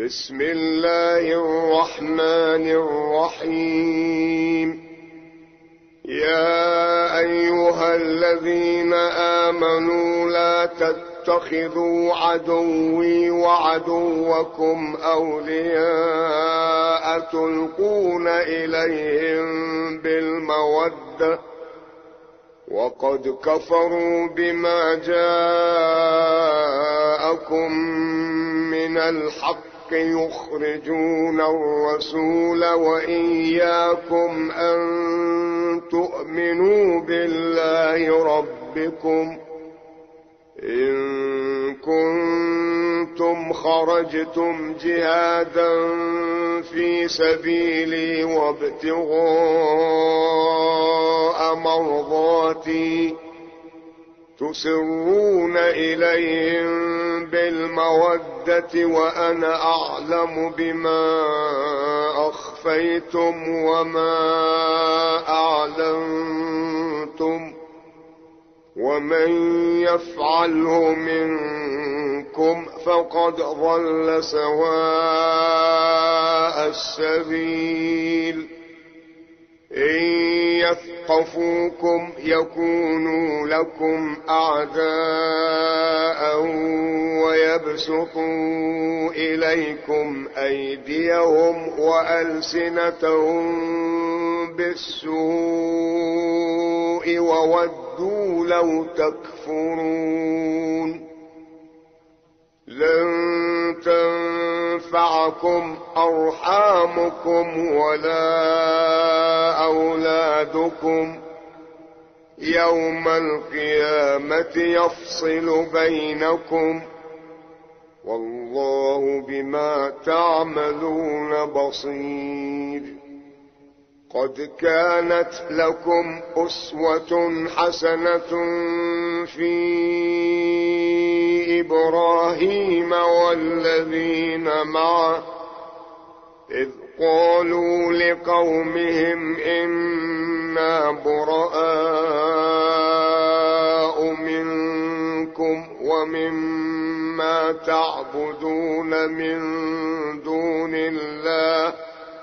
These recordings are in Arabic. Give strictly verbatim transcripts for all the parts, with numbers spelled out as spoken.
بسم الله الرحمن الرحيم. يا أيها الذين آمنوا لا تتخذوا عدوي وعدوكم أولياء تلقون إليهم بالمودة وقد كفروا بما جاءكم من الحق يخرجون الرسول وإياكم أن تؤمنوا بالله ربكم إن كنتم خرجتم جهادا في سبيلي وابتغاء مرضاتي تسرون إليهم بالمودة وأنا أعلم بما أخفيتم وما أعلنتم ومن يفعله منكم فقد ضل سواء السبيل. إن يثقفوكم يكونوا لكم أعداء ويبسطوا إليكم أيديهم وألسنتهم بالسوء وودوا لو تكفرون. لن تنفعكم أرحامكم ولا أولادكم يوم القيامة يفصل بينكم والله بما تعملون بصير. قد كانت لكم أسوة حسنة في إبراهيم والذين معه إذ قالوا لقومهم إنا براء منكم ومما تعبدون من دون الله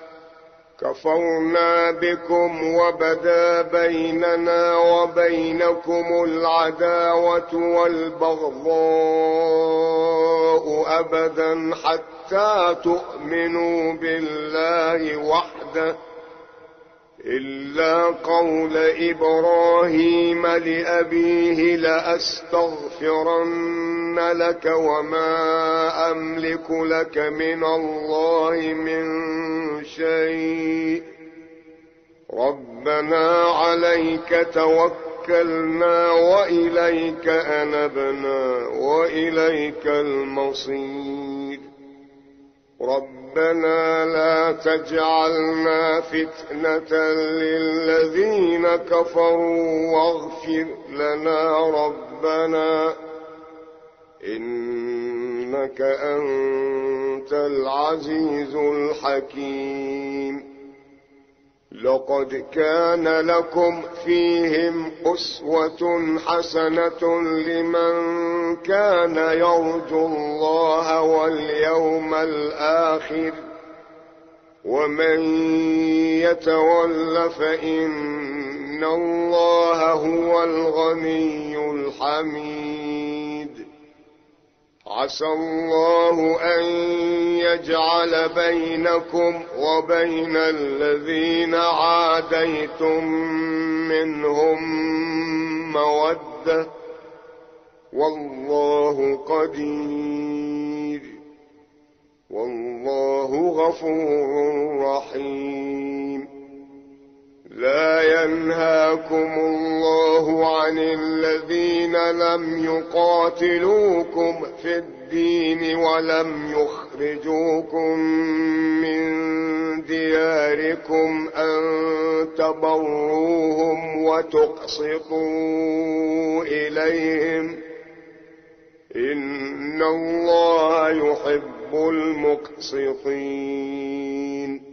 كفرنا بكم وبدا بيننا وبينكم العداوة والبغضاء أبدا حتى تؤمنوا بالله وحده إلا قول إبراهيم لأبيه لأستغفرن لك وما أملك لك من الله من شيء ربنا عليك توكلنا وإليك أنبنا وإليك المصير. ربنا لا تجعلنا فتنة للذين كفروا واغفر لنا ربنا إنك أنت العزيز الحكيم. لقد كان لكم فيهم أسوة حسنة لمن كان يرجو الله واليوم الآخر ومن يتول فإن الله هو الغني الحميد. عسى الله أن يجعل بينكم وبين الذين عاديتم منهم مودة والله قدير والله غفور رحيم. لا ينهاكم الله عن الذين لم يقاتلوكم في الدين ولم يخرجوكم من دياركم أن تبروهم وتقسطوا إليهم إن الله يحب المقسطين.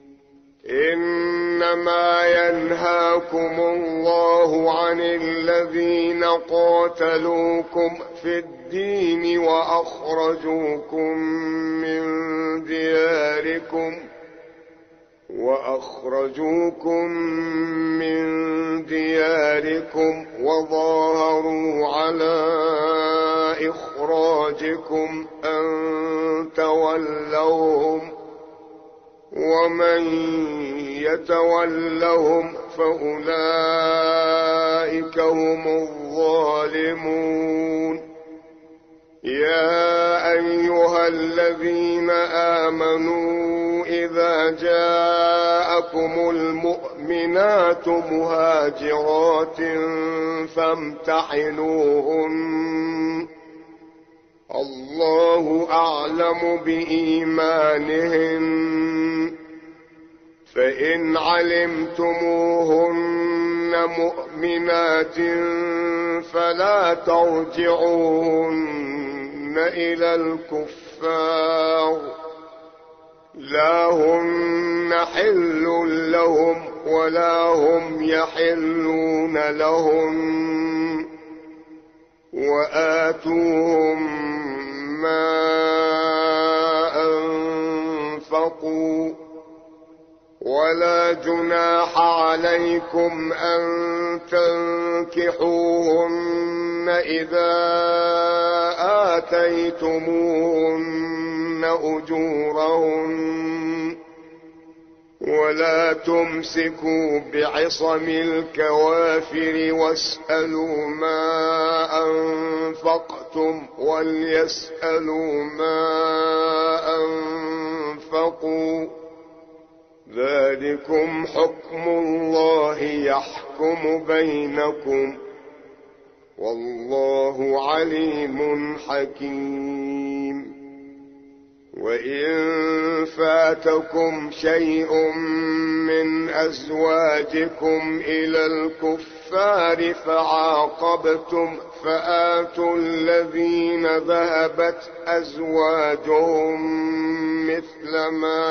إنما ينهاكم الله عن الذين قاتلوكم في الدين وأخرجوكم من دياركم وأخرجوكم من دياركم وظاهروا على إخراجكم أن تولوهم ومن يتولهم فأولئك هم الظالمون. يا أيها الذين آمنوا إذا جاءكم المؤمنات مهاجرات فامتحنوهن الله أعلم بإيمانهن فإن علمتموهن مؤمنات فلا ترجعوهن إلى الكفار لا هن حل لهم ولا هم يحلون لهم وآتوهم ما أنفقوا ولا جناح عليكم أن تنكحوهن إذا آتيتموهن أجورهن ولا تمسكوا بعصم الكوافر واسألوا ما أنفقتم وليسألوا ما أنفقوا ذلكم حكم الله يحكم بينكم والله عليم حكيم. وإن فاتكم شيء من أزواجكم إلى الكفار فعاقبتم فآتوا الذين ذهبت أزواجهم مثل ما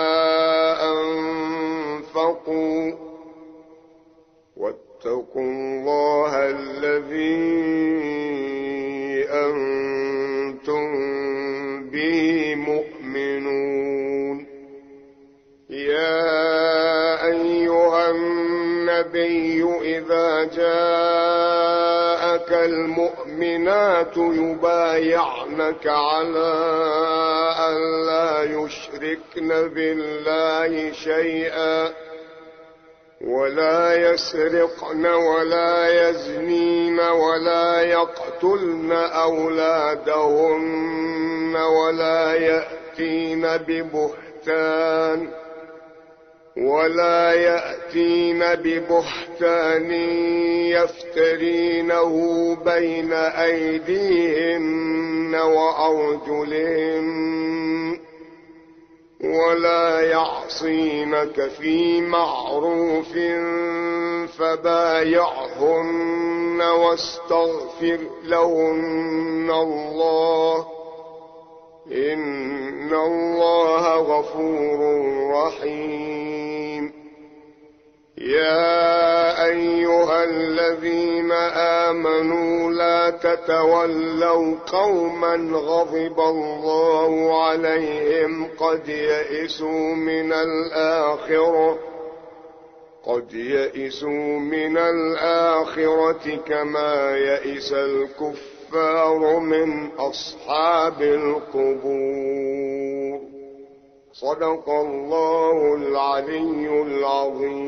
أنفقوا واتقوا الله الذي أنتم به مؤمنون. يا أيها النبي إذا جاءك المؤمنات يبايعنك على أن لا يشركن بالله شيئا ولا يسرقن ولا يزنين ولا يقتلن أولادهن ولا يأتين ببهتان ولا يأتين ببهتان يفترينه بين أيديهن وأرجلهن ولا يعصينك في معروف فبايعهن واستغفر لهن الله إن الله غفور رحيم. يا أيها الذين آمنوا لا تتولوا قوما غضب الله عليهم قد يئسوا من الآخرة قد يئسوا من الآخرة كما يئس الكفار من أصحاب القبور. صدق الله العلي العظيم.